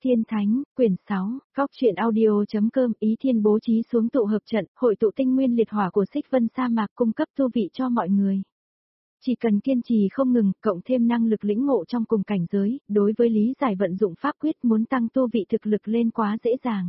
Tiên Thánh, quyển 6, Góc truyện audio.com. Ý Thiên bố trí xuống tụ hợp trận, hội tụ tinh nguyên liệt hỏa của Xích Vân sa mạc cung cấp tu vị cho mọi người. Chỉ cần kiên trì không ngừng, cộng thêm năng lực lĩnh ngộ trong cùng cảnh giới, đối với lý giải vận dụng pháp quyết muốn tăng tu vị thực lực lên quá dễ dàng.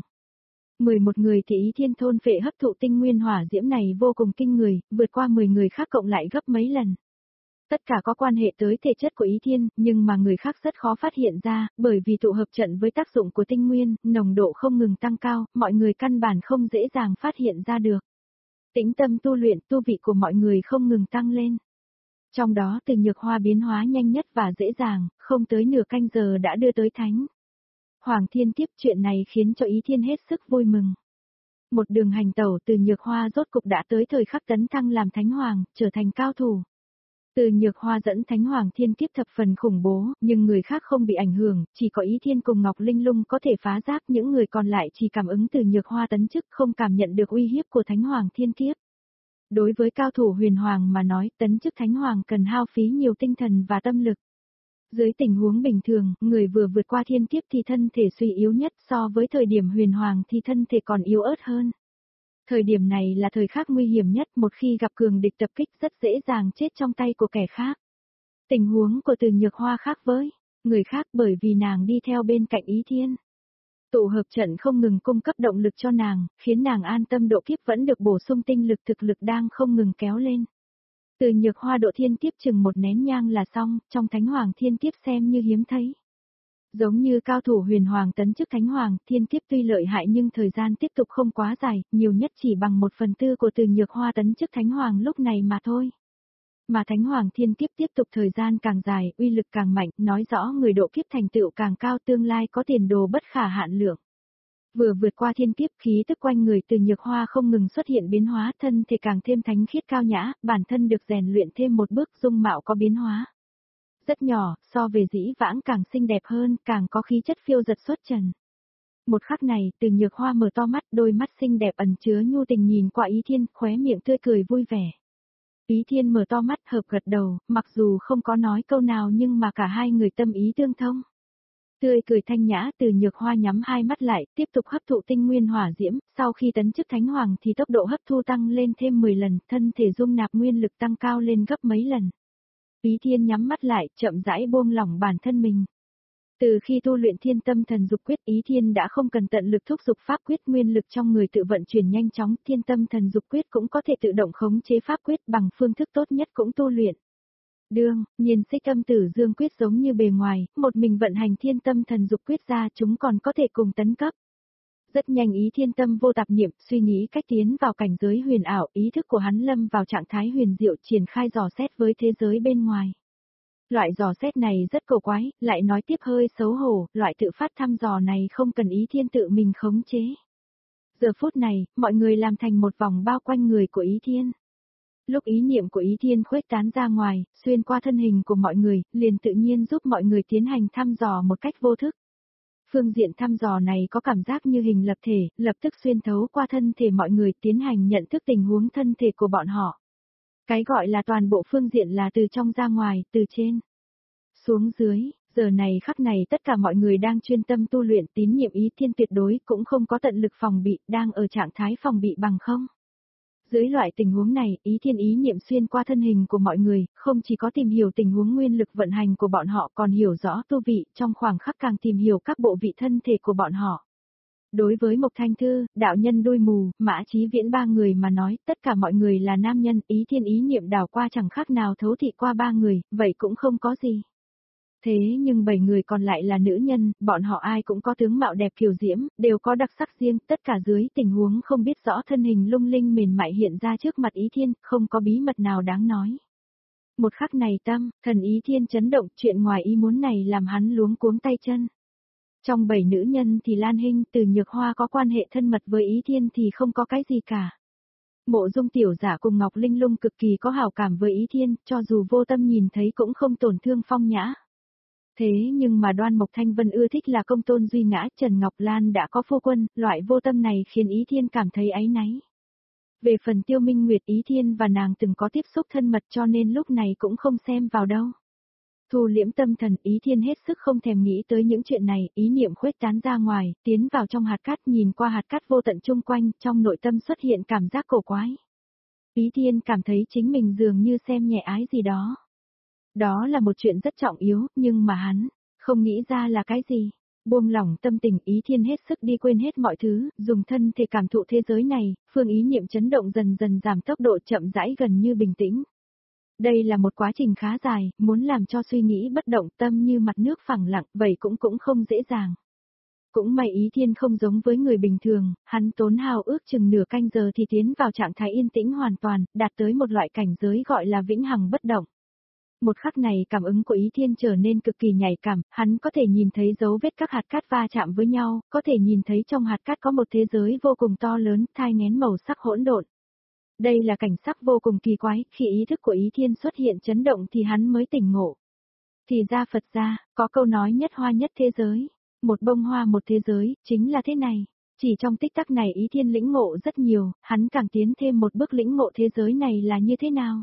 11 người thì Ý Thiên thôn phệ hấp thụ tinh nguyên hỏa diễm này vô cùng kinh người, vượt qua 10 người khác cộng lại gấp mấy lần. Tất cả có quan hệ tới thể chất của Ý Thiên, nhưng mà người khác rất khó phát hiện ra, bởi vì tụ hợp trận với tác dụng của tinh nguyên, nồng độ không ngừng tăng cao, mọi người căn bản không dễ dàng phát hiện ra được. Tĩnh tâm tu luyện, tu vị của mọi người không ngừng tăng lên. Trong đó Từ Nhược Hoa biến hóa nhanh nhất và dễ dàng, không tới nửa canh giờ đã đưa tới thánh Hoàng Thiên Kiếp. Chuyện này khiến cho Ý Thiên hết sức vui mừng. Một đường hành tẩu, Từ Nhược Hoa rốt cục đã tới thời khắc tấn thăng làm Thánh Hoàng, trở thành cao thủ. Từ Nhược Hoa dẫn Thánh Hoàng Thiên Kiếp thập phần khủng bố, nhưng người khác không bị ảnh hưởng, chỉ có Ý Thiên cùng Ngọc Linh Lung có thể phá giáp, những người còn lại chỉ cảm ứng Từ Nhược Hoa tấn chức, không cảm nhận được uy hiếp của Thánh Hoàng Thiên Kiếp. Đối với cao thủ huyền hoàng mà nói, tấn chức Thánh Hoàng cần hao phí nhiều tinh thần và tâm lực. Dưới tình huống bình thường, người vừa vượt qua thiên kiếp thì thân thể suy yếu nhất, so với thời điểm huyền hoàng thì thân thể còn yếu ớt hơn. Thời điểm này là thời khắc nguy hiểm nhất, một khi gặp cường địch tập kích rất dễ dàng chết trong tay của kẻ khác. Tình huống của Từ Nhược Hoa khác với người khác, bởi vì nàng đi theo bên cạnh Ý Thiên. Tụ hợp trận không ngừng cung cấp động lực cho nàng, khiến nàng an tâm, độ kiếp vẫn được bổ sung tinh lực, thực lực đang không ngừng kéo lên. Từ Nhược Hoa độ thiên kiếp chừng một nén nhang là xong, trong Thánh Hoàng Thiên Kiếp xem như hiếm thấy. Giống như cao thủ huyền hoàng tấn chức Thánh Hoàng, Thiên Kiếp tuy lợi hại nhưng thời gian tiếp tục không quá dài, nhiều nhất chỉ bằng 1/4 của Từ Nhược Hoa tấn chức Thánh Hoàng lúc này mà thôi. Mà Thánh Hoàng Thiên Kiếp tiếp tục thời gian càng dài, uy lực càng mạnh, nói rõ người độ kiếp thành tựu càng cao, tương lai có tiền đồ bất khả hạn lượng. Vừa vượt qua thiên kiếp, khí tức quanh người Từ Nhược Hoa không ngừng xuất hiện biến hóa, thân thể càng thêm thánh khiết cao nhã, bản thân được rèn luyện thêm một bước, dung mạo có biến hóa. Rất nhỏ, so về dĩ vãng càng xinh đẹp hơn, càng có khí chất phiêu dật xuất trần. Một khắc này, Từ Nhược Hoa mở to mắt, đôi mắt xinh đẹp ẩn chứa nhu tình nhìn qua Ý Thiên, khóe miệng tươi cười vui vẻ. Ý Thiên mở to mắt, hợp gật đầu, mặc dù không có nói câu nào nhưng mà cả hai người tâm ý tương thông. Tươi cười thanh nhã, Từ Nhược Hoa nhắm hai mắt lại, tiếp tục hấp thụ tinh nguyên hỏa diễm, sau khi tấn chức Thánh Hoàng thì tốc độ hấp thu tăng lên thêm 10 lần, thân thể dung nạp nguyên lực tăng cao lên gấp mấy lần. Ý Thiên nhắm mắt lại, chậm rãi buông lỏng bản thân mình. Từ khi tu luyện Thiên Tâm Thần Dục Quyết, Ý Thiên đã không cần tận lực thúc giục pháp quyết, nguyên lực trong người tự vận chuyển nhanh chóng, Thiên Tâm Thần Dục Quyết cũng có thể tự động khống chế pháp quyết, bằng phương thức tốt nhất cũng tu luyện. Đương nhiên Xích Âm Tử Dương Quyết giống như bề ngoài, một mình vận hành Thiên Tâm Thần Dục Quyết ra chúng còn có thể cùng tấn cấp. Rất nhanh Ý Thiên tâm vô tạp niệm, suy nghĩ cách tiến vào cảnh giới huyền ảo, ý thức của hắn lâm vào trạng thái huyền diệu, triển khai dò xét với thế giới bên ngoài. Loại dò xét này rất cổ quái, lại nói tiếp hơi xấu hổ, loại tự phát thăm dò này không cần Ý Thiên tự mình khống chế. Giờ phút này, mọi người làm thành một vòng bao quanh người của Ý Thiên. Lúc ý niệm của Ý Thiên khuếch tán ra ngoài, xuyên qua thân hình của mọi người, liền tự nhiên giúp mọi người tiến hành thăm dò một cách vô thức. Phương diện thăm dò này có cảm giác như hình lập thể, lập tức xuyên thấu qua thân thể mọi người, tiến hành nhận thức tình huống thân thể của bọn họ. Cái gọi là toàn bộ phương diện là từ trong ra ngoài, từ trên xuống dưới. Giờ này khắc này tất cả mọi người đang chuyên tâm tu luyện, tín nhiệm Ý Thiên tuyệt đối, cũng không có tận lực phòng bị, đang ở trạng thái phòng bị bằng không. Dưới loại tình huống này, Ý Thiên ý niệm xuyên qua thân hình của mọi người, không chỉ có tìm hiểu tình huống nguyên lực vận hành của bọn họ, còn hiểu rõ tu vị, trong khoảng khắc càng tìm hiểu các bộ vị thân thể của bọn họ. Đối với Mộc Thanh Thư, đạo nhân đuôi mù, Mã Chí Viễn ba người mà nói, tất cả mọi người là nam nhân, Ý Thiên ý niệm đảo qua chẳng khác nào thấu thị qua ba người, vậy cũng không có gì. Thế nhưng 7 người còn lại là nữ nhân, bọn họ ai cũng có tướng mạo đẹp kiều diễm, đều có đặc sắc riêng, tất cả dưới tình huống không biết rõ thân hình lung linh mềm mại hiện ra trước mặt Ý Thiên, không có bí mật nào đáng nói. Một khắc này tâm, thần Ý Thiên chấn động, chuyện ngoài ý muốn này làm hắn luống cuống tay chân. Trong 7 nữ nhân thì Lan Hinh, Từ Nhược Hoa có quan hệ thân mật với Ý Thiên thì không có cái gì cả. Mộ Dung tiểu giả cùng Ngọc Linh Lung cực kỳ có hảo cảm với Ý Thiên, cho dù vô tâm nhìn thấy cũng không tổn thương phong nhã. Thế nhưng mà Đoan Mộc Thanh Vân ưa thích là công tôn duy ngã, Trần Ngọc Lan đã có phu quân, loại vô tâm này khiến Ý Thiên cảm thấy áy náy. Về phần Tiêu Minh Nguyệt, Ý Thiên và nàng từng có tiếp xúc thân mật cho nên lúc này cũng không xem vào đâu. Thu liễm tâm thần, Ý Thiên hết sức không thèm nghĩ tới những chuyện này, ý niệm khuếch tán ra ngoài, tiến vào trong hạt cát, nhìn qua hạt cát vô tận chung quanh, trong nội tâm xuất hiện cảm giác cổ quái. Ý Thiên cảm thấy chính mình dường như xem nhẹ ái gì đó. Đó là một chuyện rất trọng yếu, nhưng mà hắn không nghĩ ra là cái gì. Buông lỏng tâm tình, Ý Thiên hết sức đi quên hết mọi thứ, dùng thân thể cảm thụ thế giới này, phương ý niệm chấn động dần dần giảm tốc độ, chậm rãi gần như bình tĩnh. Đây là một quá trình khá dài, muốn làm cho suy nghĩ bất động, tâm như mặt nước phẳng lặng, vậy cũng không dễ dàng. Cũng may Ý Thiên không giống với người bình thường, hắn tốn hao ước chừng nửa canh giờ thì tiến vào trạng thái yên tĩnh hoàn toàn, đạt tới một loại cảnh giới gọi là vĩnh hằng bất động. Một khắc này cảm ứng của Ý Thiên trở nên cực kỳ nhạy cảm, hắn có thể nhìn thấy dấu vết các hạt cát va chạm với nhau, có thể nhìn thấy trong hạt cát có một thế giới vô cùng to lớn, thai nghén màu sắc hỗn độn. Đây là cảnh sắc vô cùng kỳ quái, khi ý thức của Ý Thiên xuất hiện chấn động thì hắn mới tỉnh ngộ. Thì ra Phật gia, có câu nói nhất hoa nhất thế giới, một bông hoa một thế giới, chính là thế này. Chỉ trong tích tắc này Ý Thiên lĩnh ngộ rất nhiều, hắn càng tiến thêm một bước lĩnh ngộ thế giới này là như thế nào.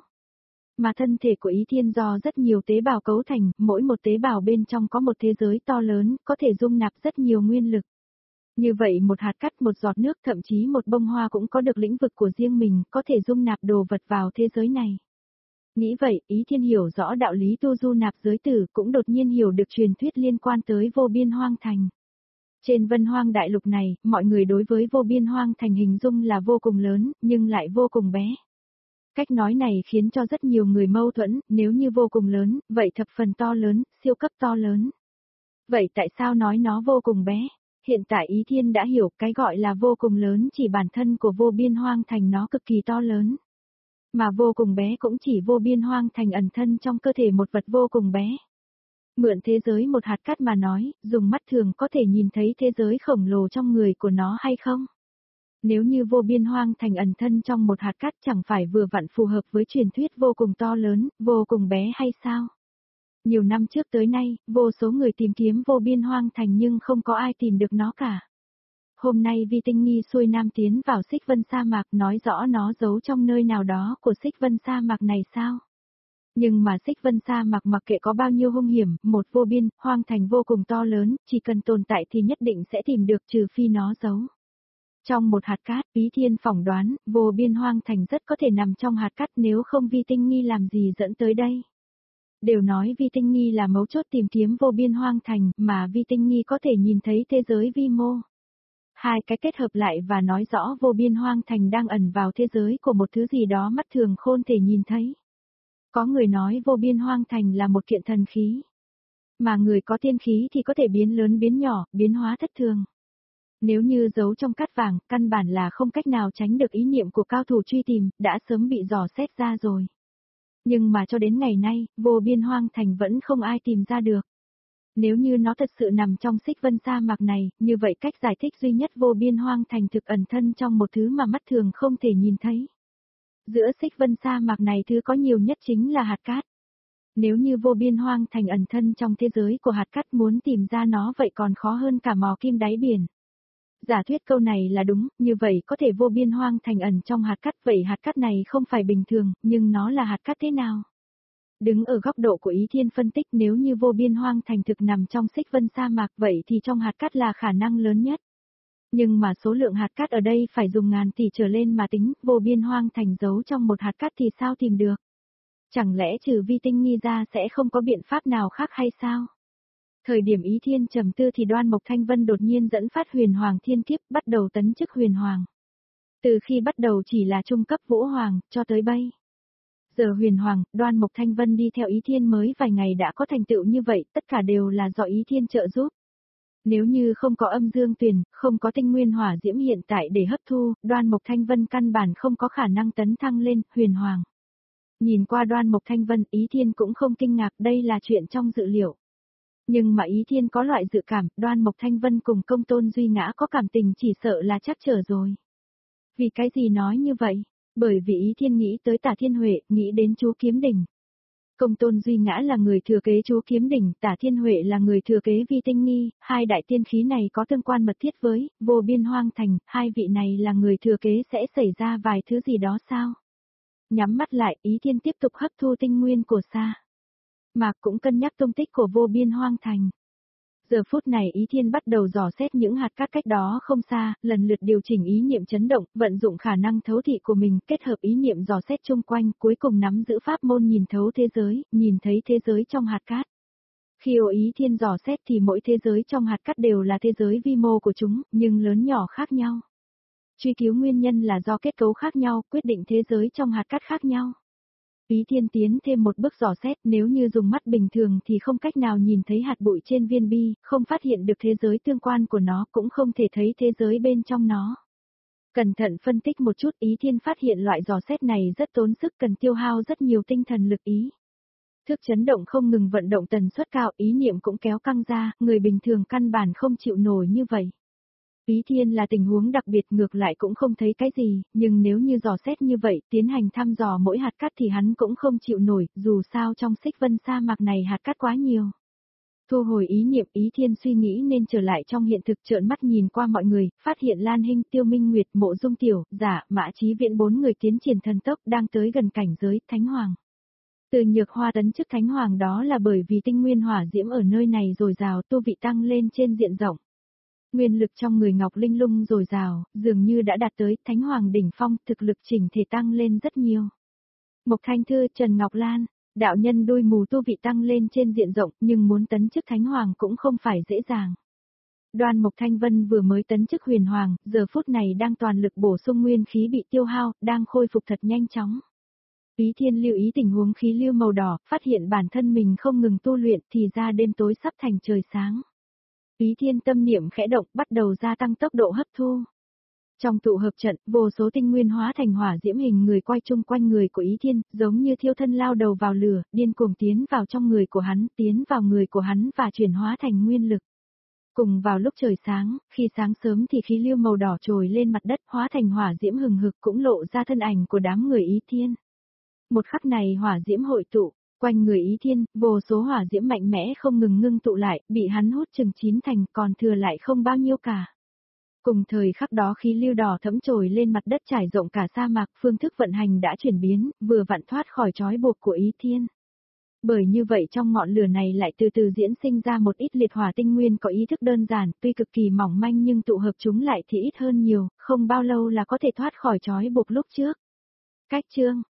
Mà thân thể của Ý Thiên do rất nhiều tế bào cấu thành, mỗi một tế bào bên trong có một thế giới to lớn, có thể dung nạp rất nhiều nguyên lực. Như vậy một hạt cát, một giọt nước, thậm chí một bông hoa cũng có được lĩnh vực của riêng mình, có thể dung nạp đồ vật vào thế giới này. Nghĩ vậy, Ý Thiên hiểu rõ đạo lý tu du nạp giới tử, cũng đột nhiên hiểu được truyền thuyết liên quan tới vô biên hoang thành. Trên Vân Hoang đại lục này, mọi người đối với vô biên hoang thành hình dung là vô cùng lớn, nhưng lại vô cùng bé. Cách nói này khiến cho rất nhiều người mâu thuẫn, nếu như vô cùng lớn, vậy thập phần to lớn, siêu cấp to lớn. Vậy tại sao nói nó vô cùng bé? Hiện tại Ý Thiên đã hiểu cái gọi là vô cùng lớn chỉ bản thân của vô biên hoang thành nó cực kỳ to lớn. Mà vô cùng bé cũng chỉ vô biên hoang thành ẩn thân trong cơ thể một vật vô cùng bé. Mượn thế giới một hạt cát mà nói, dùng mắt thường có thể nhìn thấy thế giới khổng lồ trong người của nó hay không? Nếu như vô biên hoang thành ẩn thân trong một hạt cát chẳng phải vừa vặn phù hợp với truyền thuyết vô cùng to lớn, vô cùng bé hay sao? Nhiều năm trước tới nay, vô số người tìm kiếm vô biên hoang thành nhưng không có ai tìm được nó cả. Hôm nay Vi Tinh Nghi xuôi nam tiến vào Xích Vân sa mạc, nói rõ nó giấu trong nơi nào đó của Xích Vân sa mạc này sao? Nhưng mà Xích Vân sa mạc mặc kệ có bao nhiêu hung hiểm, một vô biên, hoang thành vô cùng to lớn, chỉ cần tồn tại thì nhất định sẽ tìm được trừ phi nó giấu. Trong một hạt cát, Ý Thiên phỏng đoán, vô biên hoang thành rất có thể nằm trong hạt cát, nếu không Vi Tinh Nghi làm gì dẫn tới đây. Đều nói Vi Tinh Nghi là mấu chốt tìm kiếm vô biên hoang thành, mà Vi Tinh Nghi có thể nhìn thấy thế giới vi mô. Hai cái kết hợp lại và nói rõ vô biên hoang thành đang ẩn vào thế giới của một thứ gì đó mắt thường không thể nhìn thấy. Có người nói vô biên hoang thành là một kiện thần khí. Mà người có tiên khí thì có thể biến lớn biến nhỏ, biến hóa thất thường. Nếu như giấu trong cát vàng, căn bản là không cách nào tránh được ý niệm của cao thủ truy tìm, đã sớm bị dò xét ra rồi. Nhưng mà cho đến ngày nay, vô biên hoang thành vẫn không ai tìm ra được. Nếu như nó thật sự nằm trong Xích Vân sa mạc này, như vậy cách giải thích duy nhất vô biên hoang thành thực ẩn thân trong một thứ mà mắt thường không thể nhìn thấy. Giữa Xích Vân sa mạc này thứ có nhiều nhất chính là hạt cát. Nếu như vô biên hoang thành ẩn thân trong thế giới của hạt cát, muốn tìm ra nó vậy còn khó hơn cả mò kim đáy biển. Giả thuyết câu này là đúng, như vậy có thể vô biên hoang thành ẩn trong hạt cát, vậy hạt cát này không phải bình thường, nhưng nó là hạt cát thế nào? Đứng ở góc độ của Ý Thiên phân tích, nếu như vô biên hoang thành thực nằm trong Xích Vân sa mạc vậy thì trong hạt cát là khả năng lớn nhất. Nhưng mà số lượng hạt cát ở đây phải dùng ngàn tỷ trở lên mà tính, vô biên hoang thành giấu trong một hạt cát thì sao tìm được? Chẳng lẽ trừ Vi Tinh Nghi ra sẽ không có biện pháp nào khác hay sao? Thời điểm Ý Thiên trầm tư thì Đoan Mộc Thanh Vân đột nhiên dẫn phát Huyền Hoàng Thiên Kiếp, bắt đầu tấn chức Huyền Hoàng. Từ khi bắt đầu chỉ là trung cấp Vũ Hoàng, cho tới bây giờ Huyền Hoàng, Đoan Mộc Thanh Vân đi theo Ý Thiên mới vài ngày đã có thành tựu như vậy, tất cả đều là do Ý Thiên trợ giúp. Nếu như không có âm dương tuyền, không có tinh nguyên hỏa diễm hiện tại để hấp thu, Đoan Mộc Thanh Vân căn bản không có khả năng tấn thăng lên Huyền Hoàng. Nhìn qua Đoan Mộc Thanh Vân, Ý Thiên cũng không kinh ngạc, đây là chuyện trong dự liệu. Nhưng mà Ý Thiên có loại dự cảm, Đoan Mộc Thanh Vân cùng Công Tôn Duy Ngã có cảm tình chỉ sợ là chắc trở rồi. Vì cái gì nói như vậy? Bởi vì Ý Thiên nghĩ tới Tả Thiên Huệ, nghĩ đến chú Kiếm Đỉnh. Công Tôn Duy Ngã là người thừa kế chú Kiếm Đỉnh, Tả Thiên Huệ là người thừa kế Vi Tinh Nghi, hai đại tiên khí này có tương quan mật thiết với vô biên hoang thành, hai vị này là người thừa kế sẽ xảy ra vài thứ gì đó sao? Nhắm mắt lại, Ý Thiên tiếp tục hấp thu tinh nguyên của Sa. Mạc cũng cân nhắc tung tích của vô biên hoang thành. Giờ phút này Ý Thiên bắt đầu dò xét những hạt cát cách đó không xa, lần lượt điều chỉnh ý niệm chấn động, vận dụng khả năng thấu thị của mình, kết hợp ý niệm dò xét chung quanh, cuối cùng nắm giữ pháp môn nhìn thấu thế giới, nhìn thấy thế giới trong hạt cát. Khi Ý Thiên dò xét thì mỗi thế giới trong hạt cát đều là thế giới vi mô của chúng, nhưng lớn nhỏ khác nhau. Truy cứu nguyên nhân là do kết cấu khác nhau, quyết định thế giới trong hạt cát khác nhau. Ý Thiên tiến thêm một bước dò xét, nếu như dùng mắt bình thường thì không cách nào nhìn thấy hạt bụi trên viên bi, không phát hiện được thế giới tương quan của nó, cũng không thể thấy thế giới bên trong nó. Cẩn thận phân tích một chút, Ý Thiên phát hiện loại dò xét này rất tốn sức, cần tiêu hao rất nhiều tinh thần lực ý. Thức chấn động không ngừng vận động tần suất cao, ý niệm cũng kéo căng ra, người bình thường căn bản không chịu nổi như vậy. Ý Thiên là tình huống đặc biệt, ngược lại cũng không thấy cái gì, nhưng nếu như dò xét như vậy, tiến hành thăm dò mỗi hạt cát thì hắn cũng không chịu nổi, dù sao trong Xích Vân sa mạc này hạt cát quá nhiều. Thu hồi ý niệm, Ý Thiên suy nghĩ nên trở lại trong hiện thực, trợn mắt nhìn qua mọi người, phát hiện Lan Hinh, Tiêu Minh Nguyệt, Mộ Dung Tiểu, Giả, Mã Chí Viễn bốn người tiến triển thần tốc đang tới gần cảnh giới Thánh Hoàng. Từ Nhược Hoa tấn chức Thánh Hoàng đó là bởi vì tinh nguyên hỏa diễm ở nơi này dồi dào, tu vị tăng lên trên diện rộng. Nguyên lực trong người Ngọc Linh Lung dồi dào, dường như đã đạt tới Thánh Hoàng đỉnh phong, thực lực chỉnh thể tăng lên rất nhiều. Mộc Thanh Thư, Trần Ngọc Lan, đạo nhân đôi mù tu vị tăng lên trên diện rộng, nhưng muốn tấn chức Thánh Hoàng cũng không phải dễ dàng. Đoan Mộc Thanh Vân vừa mới tấn chức Huyền Hoàng, giờ phút này đang toàn lực bổ sung nguyên khí bị tiêu hao, đang khôi phục thật nhanh chóng. Ý Thiên lưu ý tình huống khí lưu màu đỏ, phát hiện bản thân mình không ngừng tu luyện thì ra đêm tối sắp thành trời sáng. Ý Thiên tâm niệm khẽ động, bắt đầu gia tăng tốc độ hấp thu. Trong tụ hợp trận, vô số tinh nguyên hóa thành hỏa diễm hình người quay chung quanh người của Ý Thiên, giống như thiêu thân lao đầu vào lửa, điên cuồng tiến vào trong người của hắn, tiến vào người của hắn và chuyển hóa thành nguyên lực. Cùng vào lúc trời sáng, khi sáng sớm thì khí lưu màu đỏ trồi lên mặt đất, hóa thành hỏa diễm hừng hực cũng lộ ra thân ảnh của đám người Ý Thiên. Một khắc này hỏa diễm hội tụ, quanh người Ý Thiên, vô số hỏa diễm mạnh mẽ không ngừng ngưng tụ lại, bị hắn hút chừng chín thành, còn thừa lại không bao nhiêu cả. Cùng thời khắc đó khí lưu đỏ thẫm trồi lên mặt đất trải rộng cả sa mạc, phương thức vận hành đã chuyển biến, vừa vặn thoát khỏi trói buộc của Ý Thiên. Bởi như vậy trong ngọn lửa này lại từ từ diễn sinh ra một ít liệt hỏa tinh nguyên có ý thức đơn giản, tuy cực kỳ mỏng manh nhưng tụ hợp chúng lại thì ít hơn nhiều, không bao lâu là có thể thoát khỏi trói buộc lúc trước. Cách chương